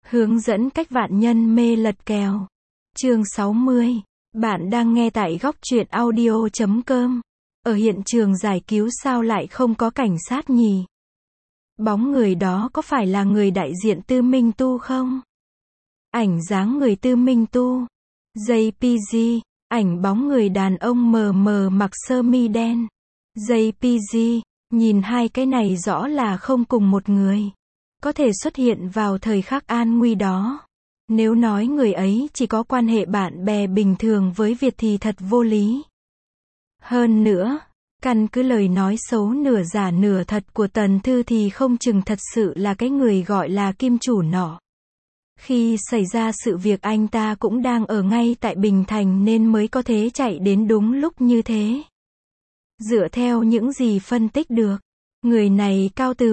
Hướng dẫn cách vạn nhân mê lật kèo. Chương 60. Bạn đang nghe tại góc truyện audio.com. Ở hiện trường giải cứu sao lại không có cảnh sát nhỉ? Bóng người đó có phải là người đại diện Tư Minh Tu không? Ảnh dáng người Tư Minh Tu. JPG. Ảnh bóng người đàn ông mờ mờ mặc sơ mi đen. JPG. Nhìn hai cái này rõ là không cùng một người. Có thể xuất hiện vào thời khắc an nguy đó. Nếu nói người ấy chỉ có quan hệ bạn bè bình thường với Việt thì thật vô lý. Hơn nữa, căn cứ lời nói xấu nửa giả nửa thật của Tần Thư thì không chừng thật sự là cái người gọi là kim chủ nọ. Khi xảy ra sự việc anh ta cũng đang ở ngay tại Bình Thành nên mới có thể chạy đến đúng lúc như thế. Dựa theo những gì phân tích được, người này cao từ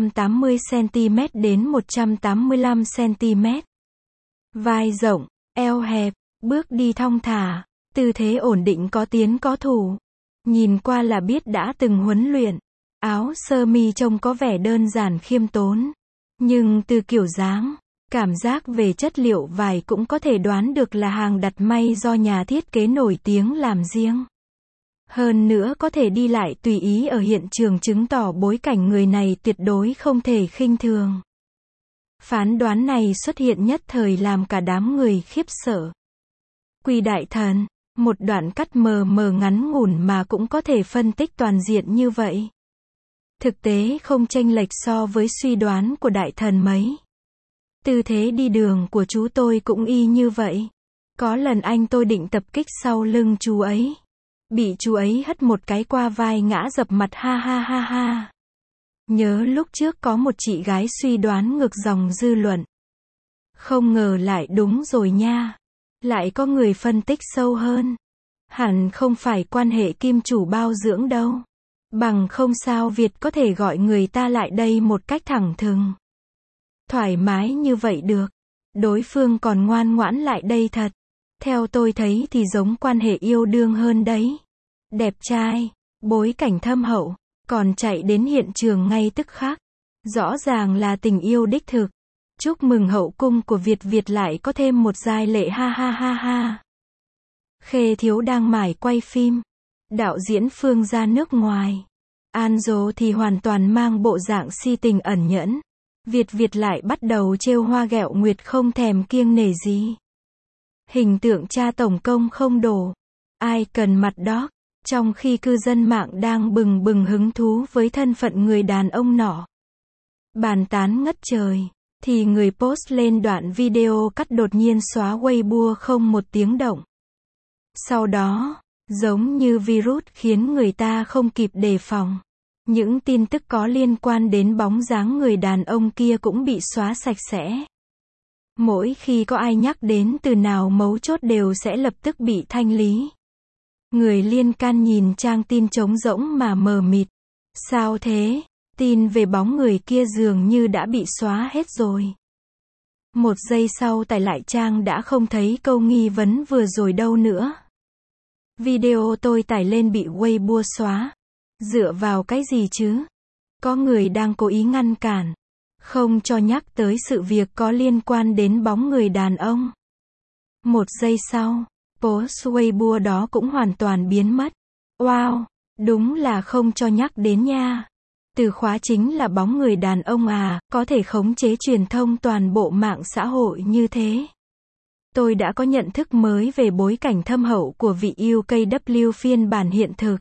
180cm đến 185cm. Vai rộng, eo hẹp, bước đi thong thả, tư thế ổn định có tiến có thủ. Nhìn qua là biết đã từng huấn luyện. Áo sơ mi trông có vẻ đơn giản khiêm tốn. Nhưng từ kiểu dáng, cảm giác về chất liệu vải cũng có thể đoán được là hàng đặt may do nhà thiết kế nổi tiếng làm riêng. Hơn nữa có thể đi lại tùy ý ở hiện trường chứng tỏ bối cảnh người này tuyệt đối không thể khinh thường. Phán đoán này xuất hiện nhất thời làm cả đám người khiếp sợ. Quỳ đại thần, một đoạn cắt mờ mờ ngắn ngủn mà cũng có thể phân tích toàn diện như vậy. Thực tế không chênh lệch so với suy đoán của đại thần mấy. Tư thế đi đường của chú tôi cũng y như vậy. Có lần anh tôi định tập kích sau lưng chú ấy. Bị chú ấy hất một cái qua vai ngã dập mặt ha ha ha ha. Nhớ lúc trước có một chị gái suy đoán ngược dòng dư luận. Không ngờ lại đúng rồi nha. Lại có người phân tích sâu hơn. Hẳn không phải quan hệ kim chủ bao dưỡng đâu. Bằng không sao Việt có thể gọi người ta lại đây một cách thẳng thừng. Thoải mái như vậy được. Đối phương còn ngoan ngoãn lại đây thật. Theo tôi thấy thì giống quan hệ yêu đương hơn đấy. Đẹp trai, bối cảnh thâm hậu, còn chạy đến hiện trường ngay tức khắc. Rõ ràng là tình yêu đích thực. Chúc mừng hậu cung của Việt lại có thêm một giai lệ ha ha ha ha. Khê Thiếu đang mải quay phim. Đạo diễn Phương ra nước ngoài. An Dố thì hoàn toàn mang bộ dạng si tình ẩn nhẫn. Việt lại bắt đầu trêu hoa ghẹo nguyệt không thèm kiêng nể gì. Hình tượng cha tổng công không đổ. Ai cần mặt đó. Trong khi cư dân mạng đang bừng bừng hứng thú với thân phận người đàn ông nọ. Bàn tán ngất trời. Thì người post lên đoạn video cắt đột nhiên xóa Weibo không một tiếng động. Sau đó, giống như virus khiến người ta không kịp đề phòng. Những tin tức có liên quan đến bóng dáng người đàn ông kia cũng bị xóa sạch sẽ. Mỗi khi có ai nhắc đến từ nào mấu chốt đều sẽ lập tức bị thanh lý. Người liên can nhìn trang tin trống rỗng mà mờ mịt. Sao thế? Tin về bóng người kia dường như đã bị xóa hết rồi. Một giây sau tải lại trang đã không thấy câu nghi vấn vừa rồi đâu nữa. Video tôi tải lên bị Weibo xóa. Dựa vào cái gì chứ? Có người đang cố ý ngăn cản. Không cho nhắc tới sự việc có liên quan đến bóng người đàn ông. Một giây sau, post Weibo đó cũng hoàn toàn biến mất. Wow, đúng là không cho nhắc đến nha. Từ khóa chính là bóng người đàn ông à, có thể khống chế truyền thông toàn bộ mạng xã hội như thế. Tôi đã có nhận thức mới về bối cảnh thâm hậu của vị UKW phiên bản hiện thực.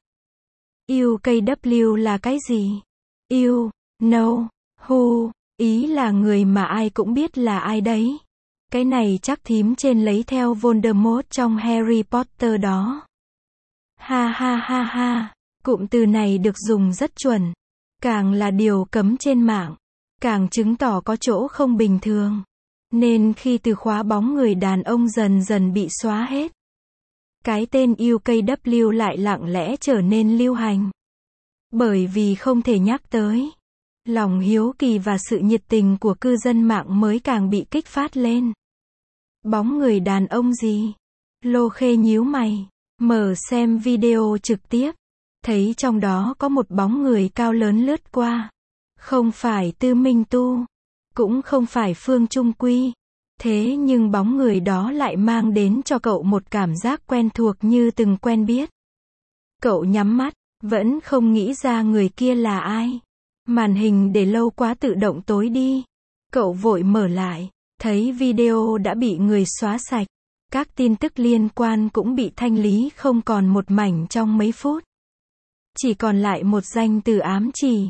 UKW là cái gì? You know who, ý là người mà ai cũng biết là ai đấy. Cái này chắc thím trên lấy theo Voldemort trong Harry Potter đó. Ha ha ha ha, cụm từ này được dùng rất chuẩn. Càng là điều cấm trên mạng, càng chứng tỏ có chỗ không bình thường. Nên khi từ khóa bóng người đàn ông dần dần bị xóa hết, cái tên UKW lại lặng lẽ trở nên lưu hành. Bởi vì không thể nhắc tới. Lòng hiếu kỳ và sự nhiệt tình của cư dân mạng mới càng bị kích phát lên. Bóng người đàn ông gì? Lô Khê nhíu mày, mở xem video trực tiếp. Thấy trong đó có một bóng người cao lớn lướt qua. Không phải Tư Minh Tu, cũng không phải Phương Trung Quy, Thế nhưng bóng người đó lại mang đến cho cậu một cảm giác quen thuộc như từng quen biết. Cậu nhắm mắt, vẫn không nghĩ ra người kia là ai. Màn hình để lâu quá tự động tối đi. Cậu vội mở lại, thấy video đã bị người xóa sạch. Các tin tức liên quan cũng bị thanh lý không còn một mảnh trong mấy phút. Chỉ còn lại một danh từ ám chỉ.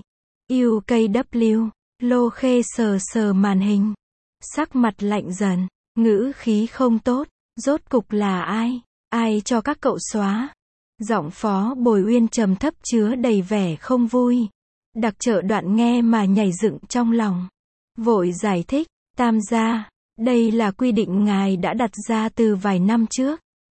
UKW. Lô Khê sờ sờ màn hình. Sắc mặt lạnh dần, ngữ khí không tốt. Rốt cục là ai? Ai cho các cậu xóa? Giọng Phó Bồi Uyên trầm thấp chứa đầy vẻ không vui. Đặc Trợ Đoạn nghe mà nhảy dựng trong lòng. Vội giải thích, Tam gia, đây là quy định ngài đã đặt ra từ vài năm trước.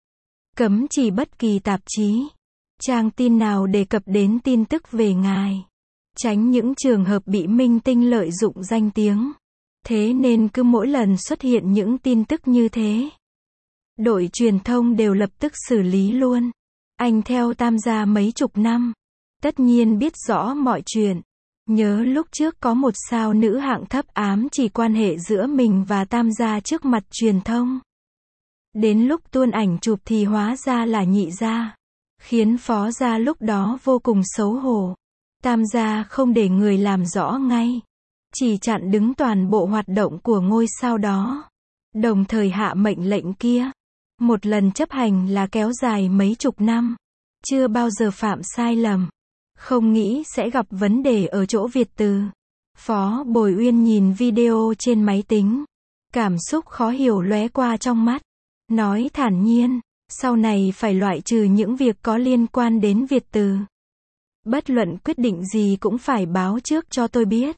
Cấm chỉ bất kỳ tạp chí, trang tin nào đề cập đến tin tức về ngài. Tránh những trường hợp bị minh tinh lợi dụng danh tiếng. Thế nên cứ mỗi lần xuất hiện những tin tức như thế, đội truyền thông đều lập tức xử lý luôn. Anh theo Tam gia mấy chục năm, tất nhiên biết rõ mọi chuyện. Nhớ lúc trước có một sao nữ hạng thấp ám chỉ quan hệ giữa mình và Tam gia trước mặt truyền thông. Đến lúc tuôn ảnh chụp thì hóa ra là nhị gia, khiến Phó gia lúc đó vô cùng xấu hổ. Tam gia không để người làm rõ ngay, chỉ chặn đứng toàn bộ hoạt động của ngôi sao đó, đồng thời hạ mệnh lệnh kia. Một lần chấp hành là kéo dài mấy chục năm, chưa bao giờ phạm sai lầm. Không nghĩ sẽ gặp vấn đề ở chỗ Việt Từ. Phó Bồi Uyên nhìn video trên máy tính, cảm xúc khó hiểu lóe qua trong mắt, nói thản nhiên, sau này phải loại trừ những việc có liên quan đến Việt Từ. Bất luận quyết định gì cũng phải báo trước cho tôi biết.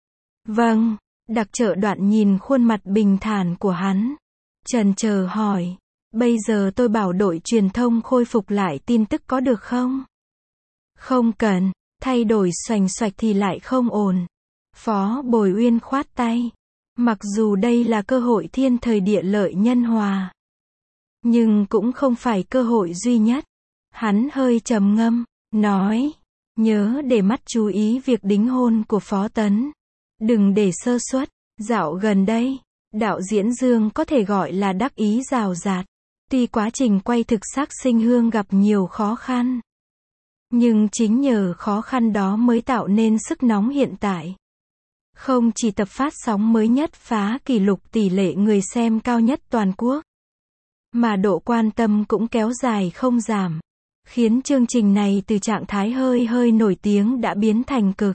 Vâng, Đặc Trợ Đoạn nhìn khuôn mặt bình thản của hắn, chần chờ hỏi, bây giờ tôi bảo đội truyền thông khôi phục lại tin tức có được không? Không cần, thay đổi xoành xoạch thì lại không ổn. Phó Bồi Uyên khoát tay. Mặc dù đây là cơ hội thiên thời địa lợi nhân hòa, nhưng cũng không phải cơ hội duy nhất. Hắn hơi trầm ngâm, nói, nhớ để mắt chú ý việc đính hôn của Phó Tấn. Đừng để sơ suất. Dạo gần đây, đạo diễn Dương có thể gọi là đắc ý rào rạt. Tuy quá trình quay thực xác sinh hương gặp nhiều khó khăn, nhưng chính nhờ khó khăn đó mới tạo nên sức nóng hiện tại. Không chỉ tập phát sóng mới nhất phá kỷ lục tỷ lệ người xem cao nhất toàn quốc, mà độ quan tâm cũng kéo dài không giảm, khiến chương trình này từ trạng thái hơi hơi nổi tiếng đã biến thành cực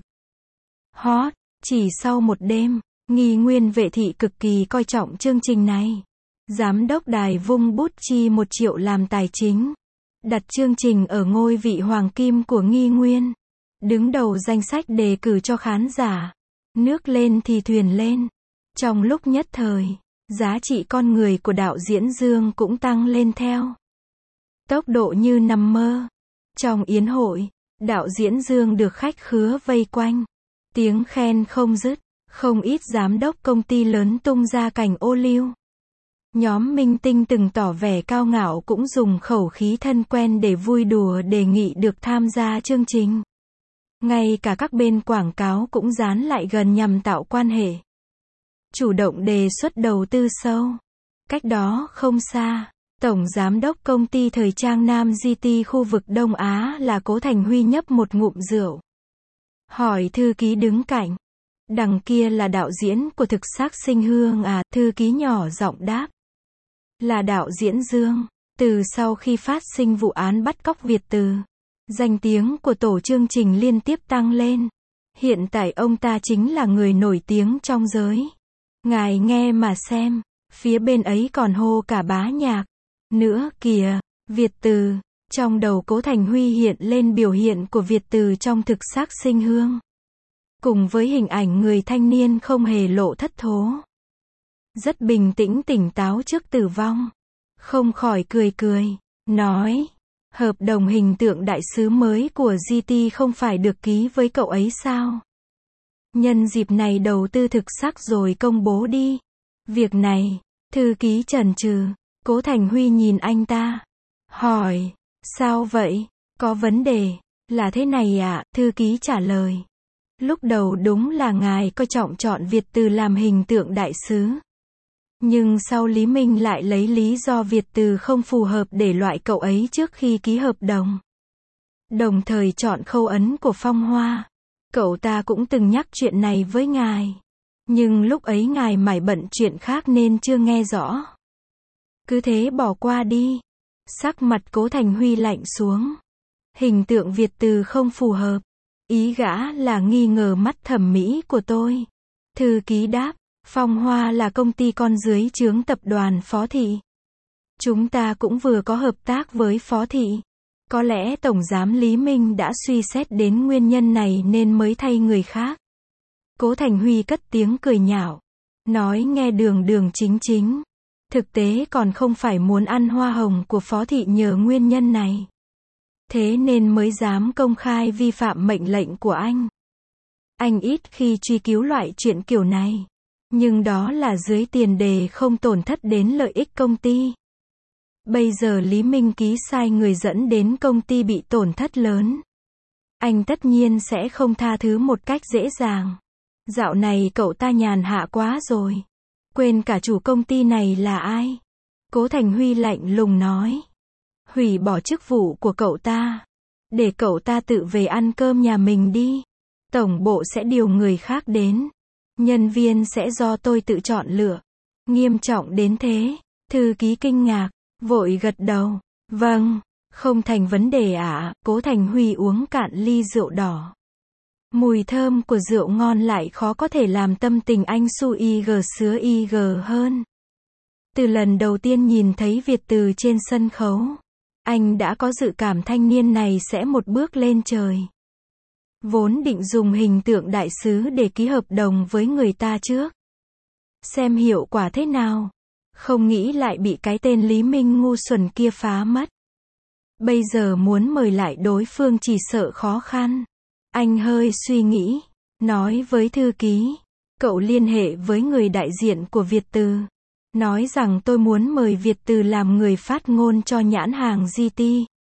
hot. Chỉ sau một đêm, Nghi Nguyên Vệ Thị cực kỳ coi trọng chương trình này. Giám đốc đài vung bút chi 1 triệu làm tài chính, đặt chương trình ở ngôi vị hoàng kim của Nghi Nguyên, đứng đầu danh sách đề cử cho khán giả. Nước lên thì thuyền lên. Trong lúc nhất thời, giá trị con người của đạo diễn Dương cũng tăng lên theo tốc độ như nằm mơ. Trong yến hội, đạo diễn Dương được khách khứa vây quanh, tiếng khen không dứt, không ít giám đốc công ty lớn tung ra cảnh ô liu. Nhóm minh tinh từng tỏ vẻ cao ngạo cũng dùng khẩu khí thân quen để vui đùa đề nghị được tham gia chương trình. Ngay cả các bên quảng cáo cũng dán lại gần nhằm tạo quan hệ, chủ động đề xuất đầu tư sâu. Cách đó không xa, Tổng Giám đốc công ty thời trang Nam GT khu vực Đông Á là Cố Thành Huy nhấp một ngụm rượu, hỏi thư ký đứng cạnh, đằng kia là đạo diễn của thực xác sinh hương à? Thư ký nhỏ giọng đáp, là đạo diễn Dương. Từ sau khi phát sinh vụ án bắt cóc Việt Từ, danh tiếng của tổ chương trình liên tiếp tăng lên. Hiện tại ông ta chính là người nổi tiếng trong giới. Ngài nghe mà xem, phía bên ấy còn hô cả bá nhạc nữa kìa. Việt Từ. Trong đầu Cố Thành Huy hiện lên biểu hiện của Việt Từ trong thực xác sinh hương, cùng với hình ảnh người thanh niên không hề lộ thất thố, rất bình tĩnh tỉnh táo trước tử vong. Không khỏi cười cười, nói, hợp đồng hình tượng đại sứ mới của GT không phải được ký với cậu ấy sao? Nhân dịp này đầu tư thực xác rồi công bố đi. Việc này, thư ký chần chừ. Cố Thành Huy nhìn anh ta, hỏi, sao vậy? Có vấn đề? Là thế này ạ, thư ký trả lời. Lúc đầu đúng là ngài coi trọng chọn Việt Từ làm hình tượng đại sứ. Nhưng sau Lý Minh lại lấy lý do Việt từ không phù hợp để loại cậu ấy trước khi ký hợp đồng. Đồng thời chọn khâu ấn của Phong Hoa. Cậu ta cũng từng nhắc chuyện này với ngài. Nhưng lúc ấy ngài mải bận chuyện khác nên chưa nghe rõ. Cứ thế bỏ qua đi. Sắc mặt Cố Thành Huy lạnh xuống. Hình tượng Việt từ không phù hợp. Ý gã là nghi ngờ mắt thẩm mỹ của tôi. Thư ký đáp, Phong Hoa là công ty con dưới trướng tập đoàn Phó Thị. Chúng ta cũng vừa có hợp tác với Phó Thị. Có lẽ Tổng giám Lý Minh đã suy xét đến nguyên nhân này nên mới thay người khác. Cố Thành Huy cất tiếng cười nhạo. Nói nghe đường đường chính chính. Thực tế còn không phải muốn ăn hoa hồng của Phó Thị nhờ nguyên nhân này. Thế nên mới dám công khai vi phạm mệnh lệnh của anh. Anh ít khi truy cứu loại chuyện kiểu này. Nhưng đó là dưới tiền đề không tổn thất đến lợi ích công ty. Bây giờ Lý Minh ký sai người dẫn đến công ty bị tổn thất lớn. Anh tất nhiên sẽ không tha thứ một cách dễ dàng. Dạo này cậu ta nhàn hạ quá rồi. Quên cả chủ công ty này là ai. Cố Thành Huy lạnh lùng nói. Hủy bỏ chức vụ của cậu ta. Để cậu ta tự về ăn cơm nhà mình đi. Tổng bộ sẽ điều người khác đến. Nhân viên sẽ do tôi tự chọn lựa. Nghiêm trọng đến thế. Thư ký kinh ngạc, vội gật đầu. Vâng, không thành vấn đề ạ. Cố Thành Huy uống cạn ly rượu đỏ. Mùi thơm của rượu ngon lại khó có thể làm tâm tình anh sứa ig hơn. Từ lần đầu tiên nhìn thấy Việt từ trên sân khấu, anh đã có dự cảm thanh niên này sẽ một bước lên trời. Vốn định dùng hình tượng đại sứ để ký hợp đồng với người ta trước. Xem hiệu quả thế nào. Không nghĩ lại bị cái tên Lý Minh ngu xuẩn kia phá mất. Bây giờ muốn mời lại đối phương chỉ sợ khó khăn. Anh hơi suy nghĩ. Nói với thư ký. Cậu liên hệ với người đại diện của Việt từ. Nói rằng tôi muốn mời Việt từ làm người phát ngôn cho nhãn hàng GT.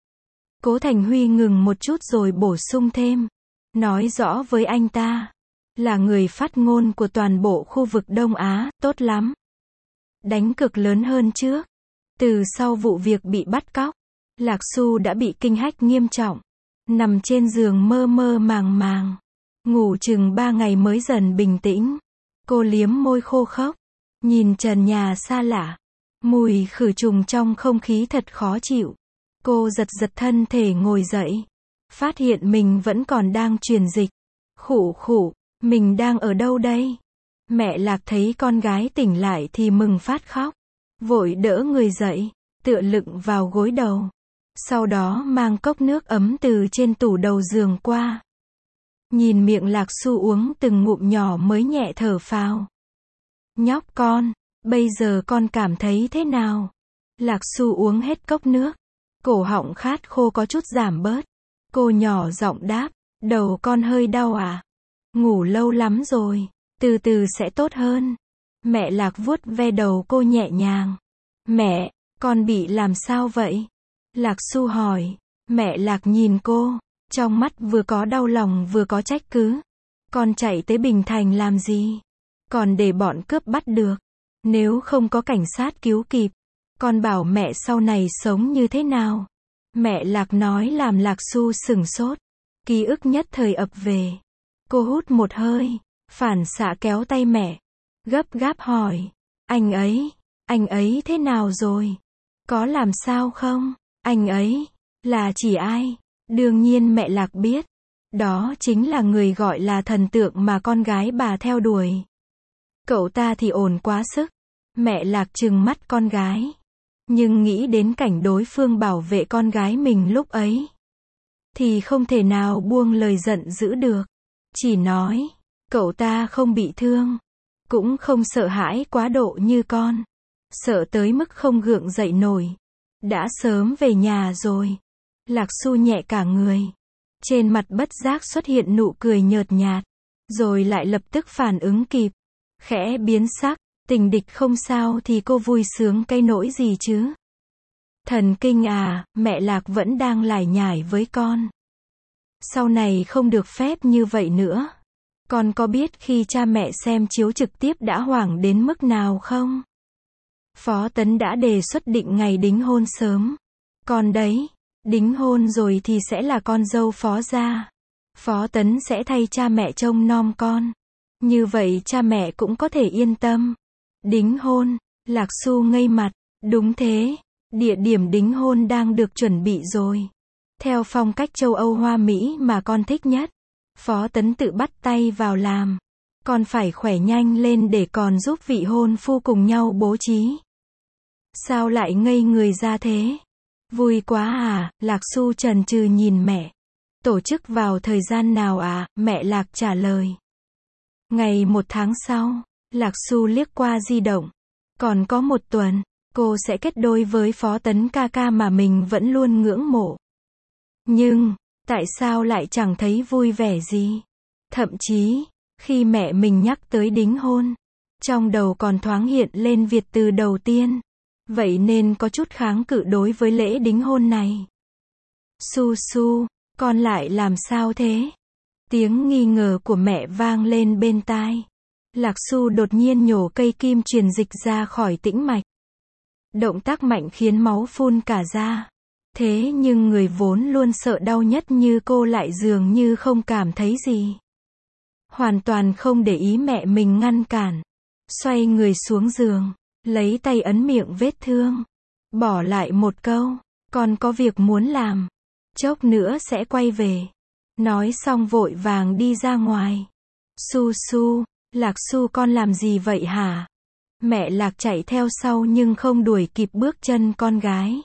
Cố Thành Huy ngừng một chút rồi bổ sung thêm. Nói rõ với anh ta. Là người phát ngôn của toàn bộ khu vực Đông Á, tốt lắm. Đánh cược lớn hơn trước. Từ sau vụ việc bị bắt cóc, Lạc Xu đã bị kinh hách nghiêm trọng. Nằm trên giường mơ mơ màng màng. Ngủ chừng 3 ngày mới dần bình tĩnh. Cô liếm môi khô khốc. Nhìn trần nhà xa lạ. Mùi khử trùng trong không khí thật khó chịu. Cô giật giật thân thể ngồi dậy. Phát hiện mình vẫn còn đang truyền dịch. Khụ khụ, mình đang ở đâu đây? Mẹ Lạc thấy con gái tỉnh lại thì mừng phát khóc. Vội đỡ người dậy, tựa lưng vào gối đầu. Sau đó mang cốc nước ấm từ trên tủ đầu giường qua. Nhìn miệng Lạc Xu uống từng ngụm nhỏ mới nhẹ thở phào. Nhóc con, bây giờ con cảm thấy thế nào? Lạc Xu uống hết cốc nước. Cổ họng khát khô có chút giảm bớt. Cô nhỏ giọng đáp, đầu con hơi đau à? Ngủ lâu lắm rồi, từ từ sẽ tốt hơn. Mẹ Lạc vuốt ve đầu cô nhẹ nhàng. Mẹ, con bị làm sao vậy? Lạc Xu hỏi. Mẹ Lạc nhìn cô, trong mắt vừa có đau lòng vừa có trách cứ. Con chạy tới Bình Thành làm gì? Còn để bọn cướp bắt được. Nếu không có cảnh sát cứu kịp, con bảo mẹ sau này sống như thế nào? Mẹ Lạc nói làm Lạc Xu sửng sốt. Ký ức nhất thời ập về. Cô hút một hơi, phản xạ kéo tay mẹ. Gấp gáp hỏi. Anh ấy thế nào rồi? Có làm sao không? Anh ấy, là chỉ ai? Đương nhiên mẹ Lạc biết. Đó chính là người gọi là thần tượng mà con gái bà theo đuổi. Cậu ta thì ổn quá sức. Mẹ Lạc trừng mắt con gái. Nhưng nghĩ đến cảnh đối phương bảo vệ con gái mình lúc ấy, thì không thể nào buông lời giận dữ được. Chỉ nói, cậu ta không bị thương. Cũng không sợ hãi quá độ như con. Sợ tới mức không gượng dậy nổi. Đã sớm về nhà rồi. Lạc Xu nhẹ cả người. Trên mặt bất giác xuất hiện nụ cười nhợt nhạt. Rồi lại lập tức phản ứng kịp. Khẽ biến sắc. Tình địch không sao thì cô vui sướng cái nỗi gì chứ? Thần kinh à, mẹ Lạc vẫn đang lải nhải với con. Sau này không được phép như vậy nữa. Con có biết khi cha mẹ xem chiếu trực tiếp đã hoảng đến mức nào không? Phó Tấn đã đề xuất định ngày đính hôn sớm. Con đấy, đính hôn rồi thì sẽ là con dâu Phó gia. Phó Tấn sẽ thay cha mẹ trông nom con. Như vậy cha mẹ cũng có thể yên tâm. Đính hôn, Lạc Xu ngây mặt. Đúng thế, địa điểm đính hôn đang được chuẩn bị rồi. Theo phong cách châu Âu Hoa Mỹ mà con thích nhất. Phó Tấn tự bắt tay vào làm. Con phải khỏe nhanh lên để còn giúp vị hôn phu cùng nhau bố trí. Sao lại ngây người ra thế? Vui quá à, Lạc Xu chần chừ nhìn mẹ. Tổ chức vào thời gian nào à, mẹ Lạc trả lời. Ngày 1 tháng sau, Lạc Xu liếc qua di động. Còn có 1 tuần, cô sẽ kết đôi với Phó Tấn ca ca mà mình vẫn luôn ngưỡng mộ. Nhưng, tại sao lại chẳng thấy vui vẻ gì? Thậm chí, khi mẹ mình nhắc tới đính hôn, trong đầu còn thoáng hiện lên Việt từ đầu tiên. Vậy nên có chút kháng cự đối với lễ đính hôn này. Su Su, con lại làm sao thế? Tiếng nghi ngờ của mẹ vang lên bên tai. Lạc Xu đột nhiên nhổ cây kim truyền dịch ra khỏi tĩnh mạch. Động tác mạnh khiến máu phun cả ra. Thế nhưng người vốn luôn sợ đau nhất như cô lại dường như không cảm thấy gì. Hoàn toàn không để ý mẹ mình ngăn cản. Xoay người xuống giường, lấy tay ấn miệng vết thương. Bỏ lại một câu, con có việc muốn làm. Chốc nữa sẽ quay về. Nói xong vội vàng đi ra ngoài. Su Su, Lạc Xu con làm gì vậy hả? Mẹ Lạc chạy theo sau nhưng không đuổi kịp bước chân con gái.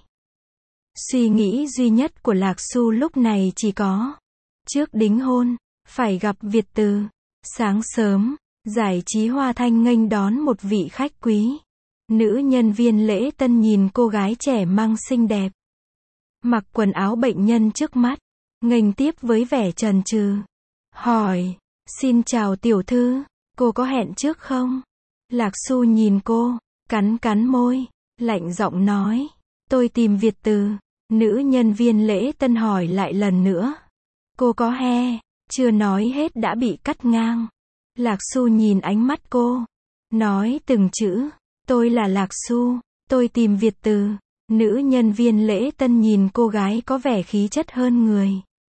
Suy nghĩ duy nhất của Lạc Xu lúc này chỉ có. Trước đính hôn, phải gặp Việt Từ. Sáng sớm, giải trí Hoa Thanh nghênh đón một vị khách quý. Nữ nhân viên lễ tân nhìn cô gái trẻ măng xinh đẹp. Mặc quần áo bệnh nhân trước mắt. Nghênh tiếp với vẻ chần chừ. Hỏi, xin chào tiểu thư, cô có hẹn trước không? Lạc Xu nhìn cô, cắn môi, lạnh giọng nói. Tôi tìm Việt Từ. Nữ nhân viên lễ tân hỏi lại lần nữa. Cô có he? Chưa nói hết đã bị cắt ngang. Lạc Xu nhìn ánh mắt cô. Nói từng chữ. Tôi là Lạc Xu. Tôi tìm Việt Từ. Nữ nhân viên lễ tân nhìn cô gái có vẻ khí chất hơn người.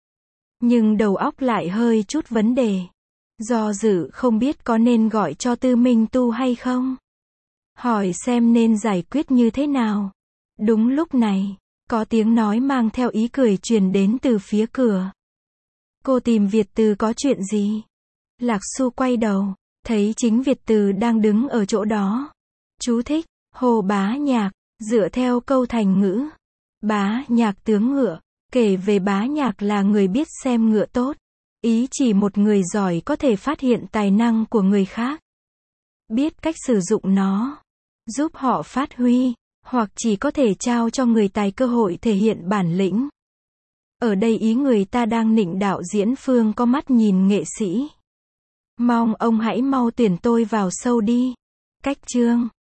Nhưng đầu óc lại hơi chút vấn đề. Do dự không biết có nên gọi cho Tư Minh Tu hay không. Hỏi xem nên giải quyết như thế nào. Đúng lúc này, có tiếng nói mang theo ý cười truyền đến từ phía cửa. Cô tìm Việt Từ có chuyện gì? Lạc Xu quay đầu, thấy chính Việt Từ đang đứng ở chỗ đó. Chú thích, Hồ Bá Nhạc, dựa theo câu thành ngữ. Bá Nhạc tướng ngựa, kể về Bá Nhạc là người biết xem ngựa tốt. Ý chỉ một người giỏi có thể phát hiện tài năng của người khác. Biết cách sử dụng nó, giúp họ phát huy, hoặc chỉ có thể trao cho người tài cơ hội thể hiện bản lĩnh. Ở đây ý người ta đang nịnh đạo diễn Phương có mắt nhìn nghệ sĩ. Mong ông hãy mau tuyển tôi vào show đi. Cách chương